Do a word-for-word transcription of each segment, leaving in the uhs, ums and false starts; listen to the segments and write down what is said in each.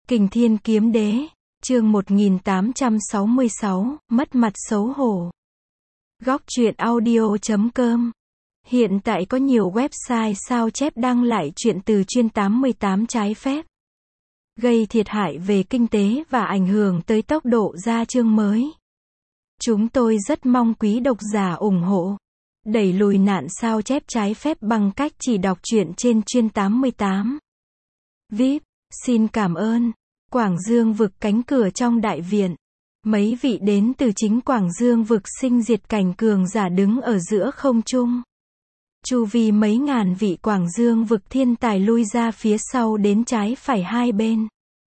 Kình Thiên Kiếm Đế, chương một nghìn tám trăm sáu mươi sáu, mất mặt xấu hổ. Góc truyện audio chấm com. Hiện tại có nhiều website sao chép đăng lại truyện từ chuyên tám mươi tám trái phép, gây thiệt hại về kinh tế và ảnh hưởng tới tốc độ ra chương mới. Chúng tôi rất mong quý độc giả ủng hộ, đẩy lùi nạn sao chép trái phép bằng cách chỉ đọc truyện trên chuyên tám mươi tám. vê i pê, xin cảm ơn. Quảng Dương vực cánh cửa trong đại viện. Mấy vị đến từ chính Quảng Dương vực sinh diệt cảnh cường giả đứng ở giữa không trung. Chu vi mấy ngàn vị Quảng Dương vực thiên tài lui ra phía sau đến trái phải hai bên.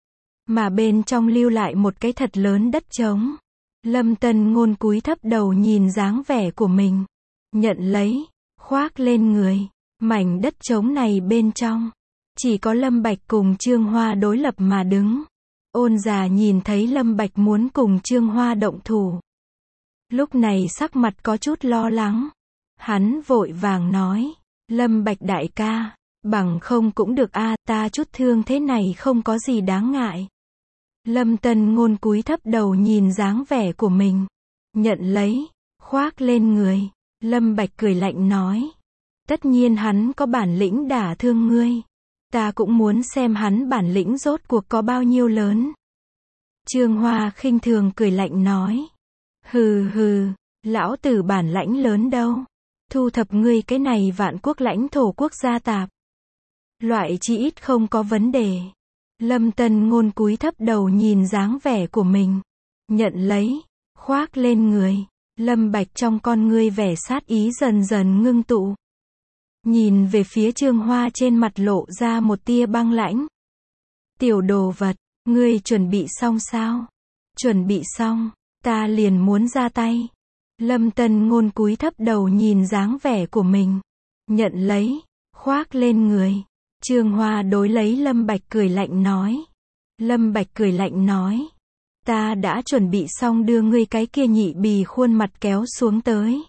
Mà bên trong lưu lại một cái thật lớn đất trống. Lâm Tân Ngôn cúi thấp đầu nhìn dáng vẻ của mình. Nhận lấy, khoác lên người. Mảnh đất trống này bên trong chỉ có Lâm Bạch cùng Trương Hoa đối lập mà đứng. Ôn già nhìn thấy Lâm Bạch muốn cùng Trương Hoa động thủ, lúc này sắc mặt có chút lo lắng. Hắn vội vàng nói, Lâm Bạch đại ca, bằng không cũng được a, ta chút thương thế này không có gì đáng ngại. Lâm Tân Ngôn cúi thấp đầu nhìn dáng vẻ của mình. Nhận lấy, khoác lên người. Lâm Bạch cười lạnh nói, tất nhiên hắn có bản lĩnh đả thương ngươi. Ta cũng muốn xem hắn bản lĩnh rốt cuộc có bao nhiêu lớn. Trương Hoa khinh thường cười lạnh nói, hừ hừ, lão tử bản lãnh lớn đâu. Thu thập ngươi cái này vạn quốc lãnh thổ quốc gia tạp loại chí ít không có vấn đề. Lâm Tân Ngôn cúi thấp đầu nhìn dáng vẻ của mình. Nhận lấy, khoác lên người. Lâm Bạch trong con ngươi vẻ sát ý dần dần ngưng tụ. Nhìn về phía Trương Hoa trên mặt lộ ra một tia băng lãnh. Tiểu đồ vật, ngươi chuẩn bị xong sao? Chuẩn bị xong, ta liền muốn ra tay. Lâm Tân Ngôn cúi thấp đầu nhìn dáng vẻ của mình. Nhận lấy, khoác lên người. Trương Hoa đối lấy Lâm Bạch cười lạnh nói. Lâm Bạch cười lạnh nói, ta đã chuẩn bị xong đưa ngươi cái kia nhị bì khuôn mặt kéo xuống tới.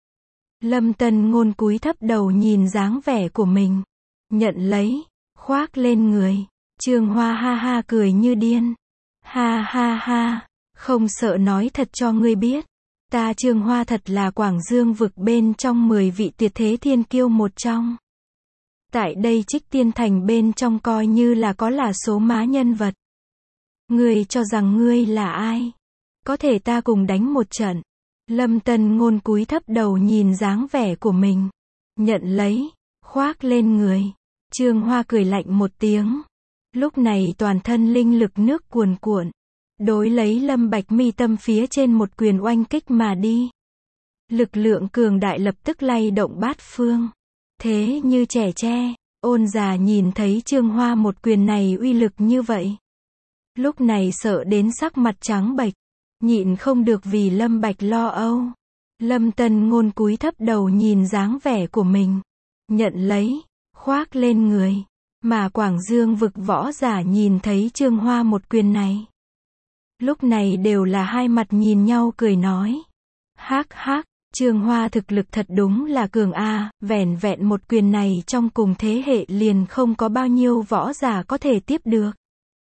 Lâm Tân Ngôn cúi thấp đầu nhìn dáng vẻ của mình. Nhận lấy, khoác lên người. Trương Hoa ha ha cười như điên. Ha ha ha, không sợ nói thật cho ngươi biết. Ta Trương Hoa thật là Quảng Dương vực bên trong mười vị tuyệt thế thiên kiêu một trong. Tại đây Trích Tiên Thành bên trong coi như là có là số má nhân vật. Ngươi cho rằng ngươi là ai? Có thể ta cùng đánh một trận. Lâm Tân Ngôn cúi thấp đầu nhìn dáng vẻ của mình. Nhận lấy, khoác lên người. Trương Hoa cười lạnh một tiếng. Lúc này toàn thân linh lực nước cuồn cuộn. Đối lấy Lâm Bạch mi tâm phía trên một quyền oanh kích mà đi. Lực lượng cường đại lập tức lay động bát phương. Thế như trẻ tre, ôn già nhìn thấy Trương Hoa một quyền này uy lực như vậy. Lúc này sợ đến sắc mặt trắng bệch. Nhịn không được vì Lâm Bạch lo âu. Lâm Tân Ngôn cúi thấp đầu nhìn dáng vẻ của mình. Nhận lấy, khoác lên người. Mà Quảng Dương vực võ giả nhìn thấy Trương Hoa một quyền này. Lúc này đều là hai mặt nhìn nhau cười nói. Hắc hắc, Trương Hoa thực lực thật đúng là cường a, vẻn vẹn một quyền này trong cùng thế hệ liền không có bao nhiêu võ giả có thể tiếp được.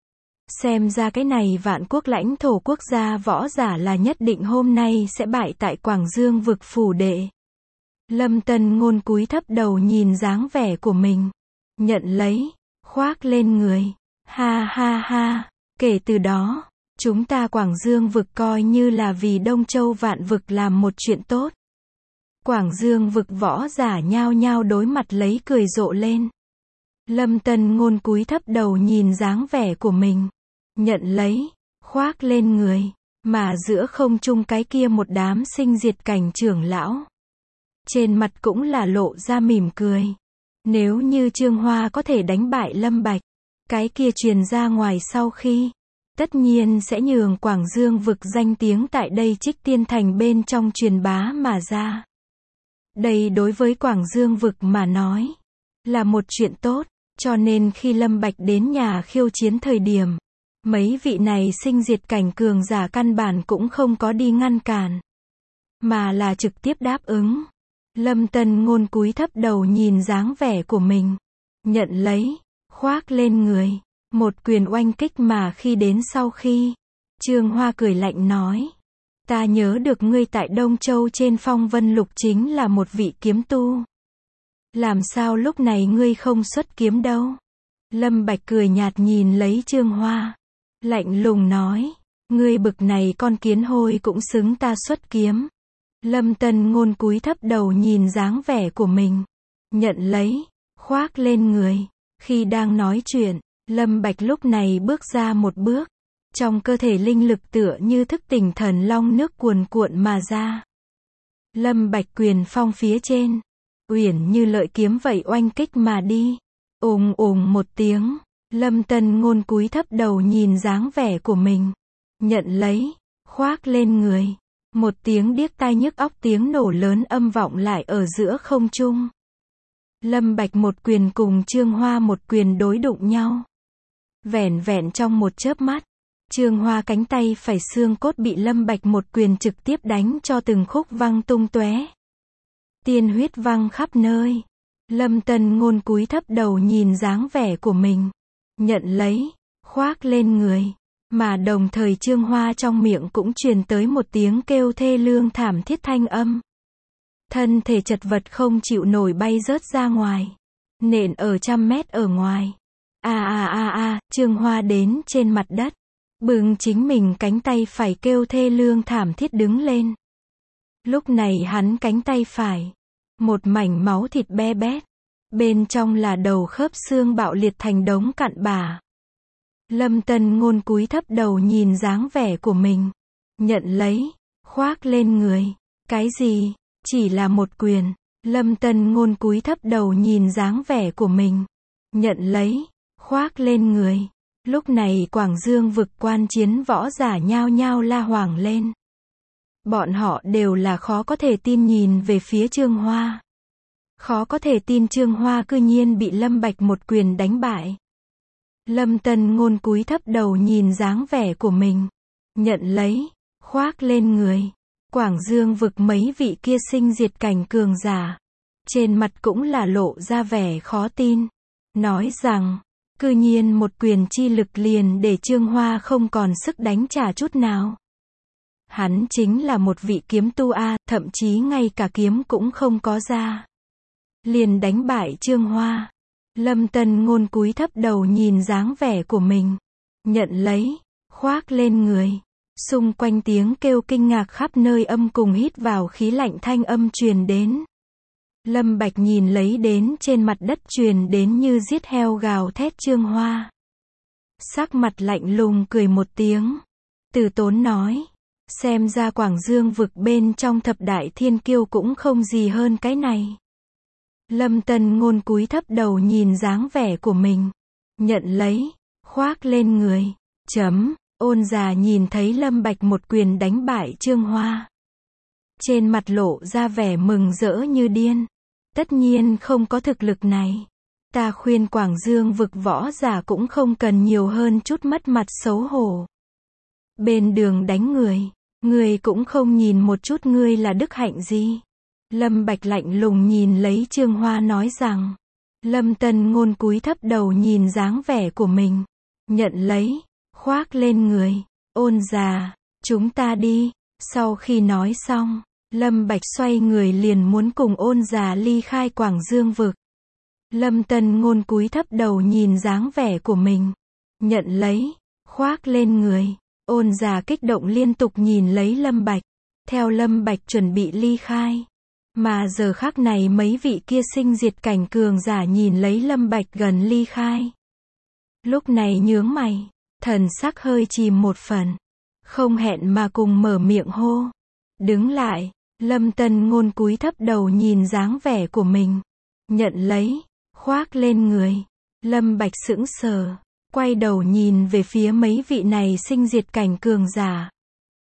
Xem ra cái này vạn quốc lãnh thổ quốc gia võ giả là nhất định hôm nay sẽ bại tại Quảng Dương vực phủ đệ. Lâm Tân Ngôn cúi thấp đầu nhìn dáng vẻ của mình. Nhận lấy, khoác lên người. Ha ha ha, kể từ đó, chúng ta Quảng Dương vực coi như là vì Đông Châu vạn vực làm một chuyện tốt. Quảng Dương vực võ giả nhao nhao đối mặt lấy cười rộ lên. Lâm Tân Ngôn cúi thấp đầu nhìn dáng vẻ của mình. Nhận lấy, khoác lên người. Mà giữa không trung cái kia một đám sinh diệt cảnh trưởng lão. Trên mặt cũng là lộ ra mỉm cười. Nếu như Trương Hoa có thể đánh bại Lâm Bạch, cái kia truyền ra ngoài sau khi, tất nhiên sẽ nhường Quảng Dương vực danh tiếng tại đây Trích Tiên Thành bên trong truyền bá mà ra. Đây đối với Quảng Dương vực mà nói, là một chuyện tốt, cho nên khi Lâm Bạch đến nhà khiêu chiến thời điểm, mấy vị này sinh diệt cảnh cường giả căn bản cũng không có đi ngăn cản, mà là trực tiếp đáp ứng. Lâm Tân Ngôn cúi thấp đầu nhìn dáng vẻ của mình. Nhận lấy, khoác lên người. Một quyền oanh kích mà khi đến sau khi, Trương Hoa cười lạnh nói. Ta nhớ được ngươi tại Đông Châu trên Phong Vân Lục chính là một vị kiếm tu. Làm sao lúc này ngươi không xuất kiếm đâu? Lâm Bạch cười nhạt nhìn lấy Trương Hoa. Lạnh lùng nói. Ngươi bực này con kiến hôi cũng xứng ta xuất kiếm. Lâm Tân Ngôn cúi thấp đầu nhìn dáng vẻ của mình. Nhận lấy, khoác lên người. Khi đang nói chuyện, Lâm Bạch lúc này bước ra một bước. Trong cơ thể linh lực tựa như thức tỉnh thần long nước cuồn cuộn mà ra. Lâm Bạch quyền phong phía trên, uyển như lợi kiếm vậy oanh kích mà đi. Ùng ùng một tiếng, Lâm Tân Ngôn cúi thấp đầu nhìn dáng vẻ của mình. Nhận lấy, khoác lên người. Một tiếng điếc tai nhức óc tiếng nổ lớn âm vọng lại ở giữa không trung. Lâm Bạch một quyền cùng Trương Hoa một quyền đối đụng nhau. Vẻn vẹn trong một chớp mắt, Trương Hoa cánh tay phải xương cốt bị Lâm Bạch một quyền trực tiếp đánh cho từng khúc văng tung tóe. Tiên huyết văng khắp nơi. Lâm Tân Ngôn cúi thấp đầu nhìn dáng vẻ của mình. Nhận lấy, khoác lên người. Mà đồng thời Trương Hoa trong miệng cũng truyền tới một tiếng kêu thê lương thảm thiết thanh âm. Thân thể chật vật không chịu nổi bay rớt ra ngoài. Nện ở trăm mét ở ngoài. A a a a, Trương Hoa đến trên mặt đất. Bừng chính mình cánh tay phải kêu thê lương thảm thiết đứng lên. Lúc này hắn cánh tay phải. Một mảnh máu thịt be bét. Bên trong là đầu khớp xương bạo liệt thành đống cặn bã. Lâm Tân Ngôn cúi thấp đầu nhìn dáng vẻ của mình. Nhận lấy, khoác lên người. Cái gì? Chỉ là một quyền. Lâm Tân Ngôn cúi thấp đầu nhìn dáng vẻ của mình. Nhận lấy, khoác lên người. Lúc này Quảng Dương vực quan chiến võ giả nhao nhao la hoảng lên. Bọn họ đều là khó có thể tin nhìn về phía Trương Hoa. Khó có thể tin Trương Hoa cư nhiên bị Lâm Bạch một quyền đánh bại. Lâm Tân Ngôn cúi thấp đầu nhìn dáng vẻ của mình. Nhận lấy, khoác lên người. Quảng Dương vực mấy vị kia sinh diệt cảnh cường giả. Trên mặt cũng là lộ ra vẻ khó tin. Nói rằng, cư nhiên một quyền chi lực liền để Trương Hoa không còn sức đánh trả chút nào. Hắn chính là một vị kiếm tu A, thậm chí ngay cả kiếm cũng không có ra. Liền đánh bại Trương Hoa. Lâm Tân Ngôn cúi thấp đầu nhìn dáng vẻ của mình. Nhận lấy, khoác lên người. Xung quanh tiếng kêu kinh ngạc khắp nơi âm cùng hít vào khí lạnh thanh âm truyền đến. Lâm Bạch nhìn lấy đến trên mặt đất truyền đến như giết heo gào thét Trương Hoa. Sắc mặt lạnh lùng cười một tiếng. Từ Tốn nói. Xem ra Quảng Dương vực bên trong thập đại thiên kiêu cũng không gì hơn cái này. Lâm Tân Ngôn cúi thấp đầu nhìn dáng vẻ của mình. Nhận lấy, khoác lên người. Chấm, Ôn già nhìn thấy Lâm Bạch một quyền đánh bại Trương Hoa. Trên mặt lộ ra vẻ mừng rỡ như điên. Tất nhiên không có thực lực này. Ta khuyên Quảng Dương vực võ giả cũng không cần nhiều hơn chút mất mặt xấu hổ. Bên đường đánh người, người cũng không nhìn một chút ngươi là đức hạnh gì. Lâm Bạch lạnh lùng nhìn lấy Trương Hoa nói rằng. Lâm Tân Ngôn cúi thấp đầu nhìn dáng vẻ của mình. Nhận lấy, khoác lên người. Ôn già, chúng ta đi. Sau khi nói xong, Lâm Bạch xoay người liền muốn cùng Ôn già ly khai Quảng Dương vực. Lâm Tân Ngôn cúi thấp đầu nhìn dáng vẻ của mình. Nhận lấy, khoác lên người. Ôn già kích động liên tục nhìn lấy Lâm Bạch. Theo Lâm Bạch chuẩn bị ly khai. Mà giờ khắc này mấy vị kia sinh diệt cảnh cường giả nhìn lấy Lâm Bạch gần ly khai. Lúc này nhướng mày, thần sắc hơi chìm một phần. Không hẹn mà cùng mở miệng hô. Đứng lại, Lâm Tân Ngôn cúi thấp đầu nhìn dáng vẻ của mình. Nhận lấy, khoác lên người. Lâm Bạch sững sờ, quay đầu nhìn về phía mấy vị này sinh diệt cảnh cường giả.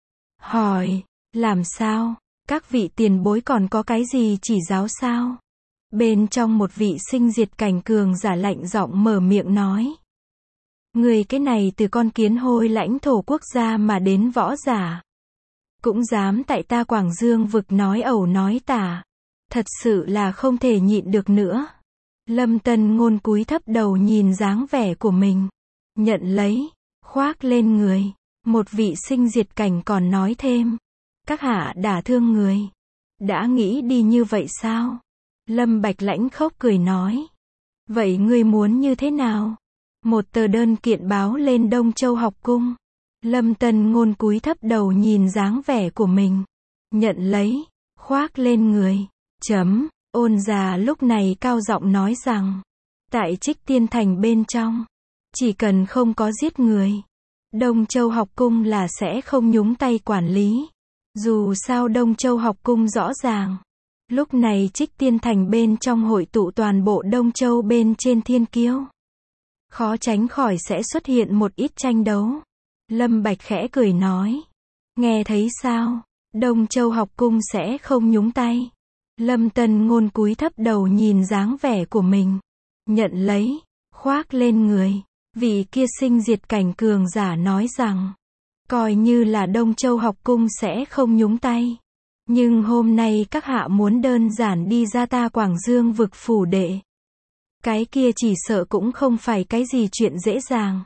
Hỏi, làm sao? Các vị tiền bối còn có cái gì chỉ giáo sao? Bên trong một vị sinh diệt cảnh cường giả lạnh giọng mở miệng nói. Người cái này từ con kiến hôi lãnh thổ quốc gia mà đến võ giả. Cũng dám tại ta Quảng Dương vực nói ẩu nói tả. Thật sự là không thể nhịn được nữa. Lâm Tân Ngôn cúi thấp đầu nhìn dáng vẻ của mình. nhận lấy, khoác lên người. Một vị sinh diệt cảnh còn nói thêm, các hạ đả thương người. Đã nghĩ đi như vậy sao? Lâm Bạch lãnh khốc cười nói. Vậy ngươi muốn như thế nào? Một tờ đơn kiện báo lên Đông Châu học cung. Lâm Tân Ngôn cúi thấp đầu nhìn dáng vẻ của mình. Nhận lấy, khoác lên người. Chấm, Ôn già lúc này cao giọng nói rằng, tại Trích Tiên Thành bên trong, chỉ cần không có giết người, Đông Châu học cung là sẽ không nhúng tay quản lý. Dù sao Đông Châu học cung rõ ràng. Lúc này Trích Tiên Thành bên trong hội tụ toàn bộ Đông Châu bên trên thiên kiêu. Khó tránh khỏi sẽ xuất hiện một ít tranh đấu. Lâm Bạch khẽ cười nói. Nghe thấy sao? Đông Châu học cung sẽ không nhúng tay. Lâm Tân Ngôn cúi thấp đầu nhìn dáng vẻ của mình. Nhận lấy, khoác lên người. Vị kia sinh diệt cảnh cường giả nói rằng, coi như là Đông Châu học cung sẽ không nhúng tay. Nhưng hôm nay các hạ muốn đơn giản đi ra ta Quảng Dương vực phủ đệ. Cái kia chỉ sợ cũng không phải cái gì chuyện dễ dàng.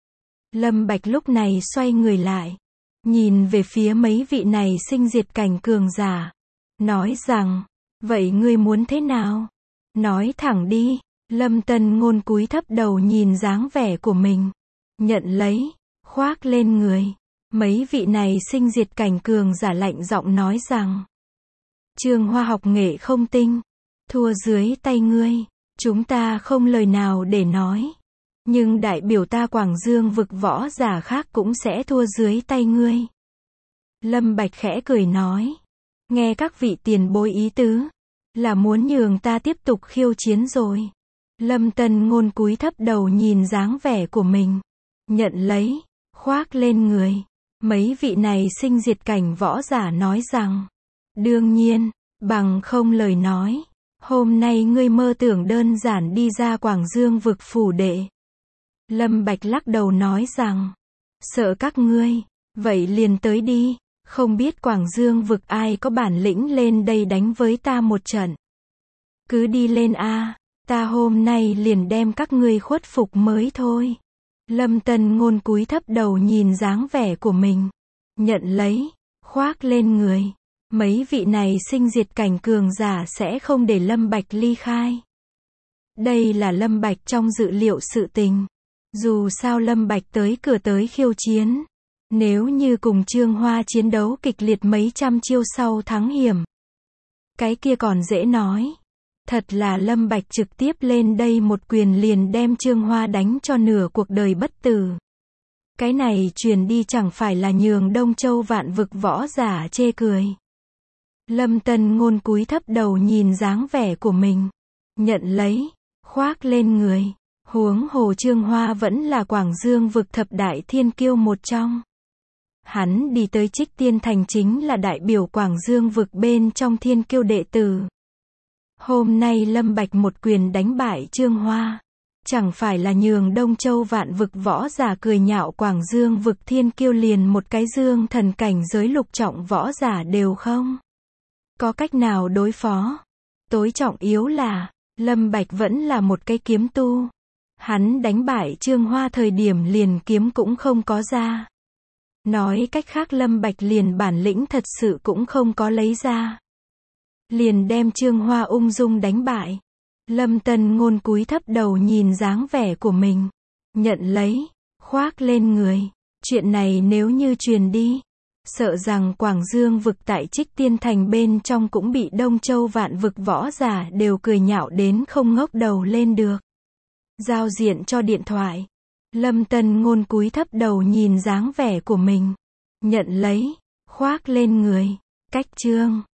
Lâm Bạch lúc này xoay người lại, nhìn về phía mấy vị này sinh diệt cảnh cường giả. Nói rằng, vậy ngươi muốn thế nào? Nói thẳng đi. Lâm Tân Ngôn cúi thấp đầu nhìn dáng vẻ của mình. Nhận lấy, khoác lên người. Mấy vị này sinh diệt cảnh cường giả lạnh giọng nói rằng, Trương Hoa học nghệ không tinh, thua dưới tay ngươi, chúng ta không lời nào để nói. Nhưng đại biểu ta Quảng Dương vực võ giả khác cũng sẽ thua dưới tay ngươi. Lâm Bạch khẽ cười nói, nghe các vị tiền bối ý tứ, là muốn nhường ta tiếp tục khiêu chiến rồi. Lâm Tân Ngôn cúi thấp đầu nhìn dáng vẻ của mình. Nhận lấy, khoác lên người. Mấy vị này sinh diệt cảnh võ giả nói rằng, đương nhiên, bằng không lời nói, hôm nay ngươi mơ tưởng đơn giản đi ra Quảng Dương vực phủ đệ. Lâm Bạch lắc đầu nói rằng, sợ các ngươi, vậy liền tới đi, không biết Quảng Dương vực ai có bản lĩnh lên đây đánh với ta một trận. Cứ đi lên a, ta hôm nay liền đem các ngươi khuất phục mới thôi. Lâm Tân Ngôn cúi thấp đầu nhìn dáng vẻ của mình. Nhận lấy, khoác lên người. Mấy vị này sinh diệt cảnh cường giả sẽ không để Lâm Bạch ly khai. Đây là Lâm Bạch trong dự liệu sự tình. Dù sao Lâm Bạch tới cửa tới khiêu chiến. Nếu như cùng Trương Hoa chiến đấu kịch liệt mấy trăm chiêu sau thắng hiểm, cái kia còn dễ nói. Thật là Lâm Bạch trực tiếp lên đây một quyền liền đem Trương Hoa đánh cho nửa cuộc đời bất tử. Cái này truyền đi chẳng phải là nhường Đông Châu vạn vực võ giả chê cười. Lâm Tân Ngôn cúi thấp đầu nhìn dáng vẻ của mình. Nhận lấy, khoác lên người. Huống hồ Trương Hoa vẫn là Quảng Dương vực thập đại thiên kiêu một trong. Hắn đi tới Trích Tiên Thành chính là đại biểu Quảng Dương vực bên trong thiên kiêu đệ tử. Hôm nay Lâm Bạch một quyền đánh bại Trương Hoa, chẳng phải là nhường Đông Châu vạn vực võ giả cười nhạo Quảng Dương vực thiên kiêu liền một cái dương thần cảnh giới lục trọng võ giả đều không có cách nào đối phó. Tối trọng yếu là, Lâm Bạch vẫn là một cái kiếm tu. Hắn đánh bại Trương Hoa thời điểm liền kiếm cũng không có ra. Nói cách khác Lâm Bạch liền bản lĩnh thật sự cũng không có lấy ra. Liền đem Trương Hoa ung dung đánh bại. Lâm Tân Ngôn cúi thấp đầu nhìn dáng vẻ của mình. Nhận lấy, khoác lên người. Chuyện này nếu như truyền đi, sợ rằng Quảng Dương vực tại Trích Tiên Thành bên trong cũng bị Đông Châu vạn vực võ giả đều cười nhạo đến không ngóc đầu lên được. Giao diện cho điện thoại. Lâm Tân Ngôn cúi thấp đầu nhìn dáng vẻ của mình. Nhận lấy, khoác lên người. Cách chương